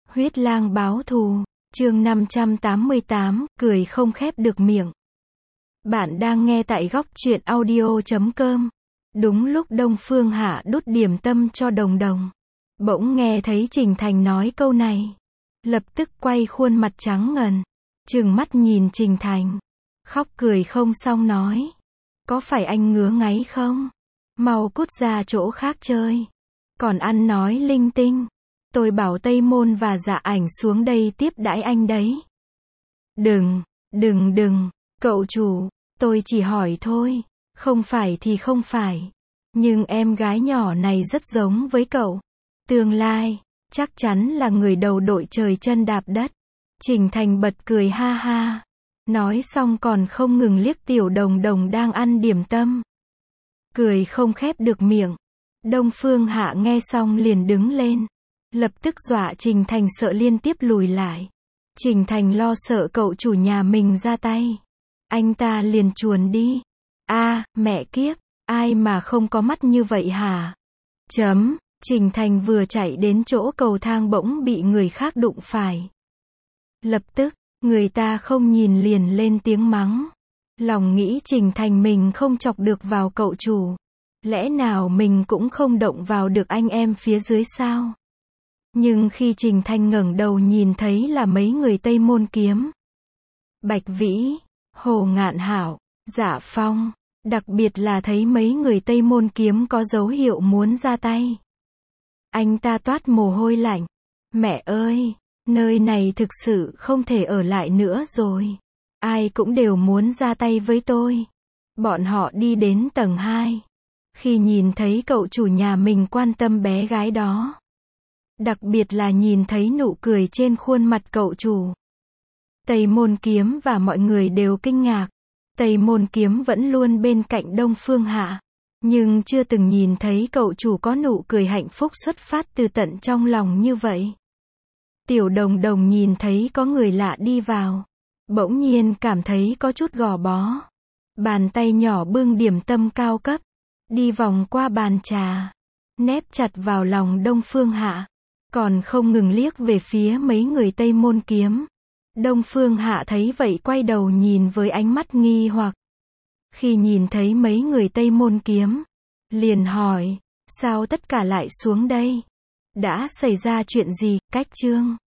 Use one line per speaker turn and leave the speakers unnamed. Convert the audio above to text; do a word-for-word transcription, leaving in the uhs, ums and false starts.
Huyết lang báo thù, chương năm trăm tám mươi tám, cười không khép được miệng. Bạn đang nghe tại góc truyện audio chấm com. Đúng lúc Đông Phương Hạ đút điểm tâm cho Đồng Đồng, bỗng nghe thấy Trình Thành nói câu này. Lập tức quay khuôn mặt trắng ngần, trừng mắt nhìn Trình Thành. Khóc cười không xong nói. Có phải anh ngứa ngáy không? Mau cút ra chỗ khác chơi. Còn ăn nói linh tinh. Tôi bảo Tây Môn và Dạ Ảnh xuống đây tiếp đãi anh đấy. Đừng, đừng đừng, cậu chủ, tôi chỉ hỏi thôi, không phải thì không phải. Nhưng em gái nhỏ này rất giống với cậu. Tương lai, chắc chắn là người đầu đội trời chân đạp đất. Trình Thành bật cười ha ha. Nói xong còn không ngừng liếc Tiểu Đồng Đồng đang ăn điểm tâm. Cười không khép được miệng. Đông Phương Hạ nghe xong liền đứng lên. Lập tức dọa Trình Thành sợ liên tiếp lùi lại. Trình Thành lo sợ cậu chủ nhà mình ra tay. Anh ta liền chuồn đi. A, à, mẹ kiếp, ai mà không có mắt như vậy hả? Chấm, Trình Thành vừa chạy đến chỗ cầu thang bỗng bị người khác đụng phải. Lập tức, người ta không nhìn liền lên tiếng mắng. Lòng nghĩ Trình Thành mình không chọc được vào cậu chủ. Lẽ nào mình cũng không động vào được anh em phía dưới sao? Nhưng khi Trình Thành ngẩng đầu nhìn thấy là mấy người Tây Môn Kiếm, Bạch Vĩ, Hồ Ngạn Hảo, Dạ Phong, đặc biệt là thấy mấy người Tây Môn Kiếm có dấu hiệu muốn ra tay. Anh ta toát mồ hôi lạnh. Mẹ ơi, nơi này thực sự không thể ở lại nữa rồi. Ai cũng đều muốn ra tay với tôi. Bọn họ đi đến tầng hai. Khi nhìn thấy cậu chủ nhà mình quan tâm bé gái đó. Đặc biệt là nhìn thấy nụ cười trên khuôn mặt cậu chủ. Tây Môn Kiếm và mọi người đều kinh ngạc. Tây Môn Kiếm vẫn luôn bên cạnh Đông Phương Hạ. Nhưng chưa từng nhìn thấy cậu chủ có nụ cười hạnh phúc xuất phát từ tận trong lòng như vậy. Tiểu Đồng Đồng nhìn thấy có người lạ đi vào. Bỗng nhiên cảm thấy có chút gò bó. Bàn tay nhỏ bưng điểm tâm cao cấp. Đi vòng qua bàn trà. Nép chặt vào lòng Đông Phương Hạ. Còn không ngừng liếc về phía mấy người Tây Môn Kiếm. Đông Phương Hạ thấy vậy quay đầu nhìn với ánh mắt nghi hoặc. Khi nhìn thấy mấy người Tây Môn Kiếm, liền hỏi, sao tất cả lại xuống đây? Đã xảy ra chuyện gì? Cách chương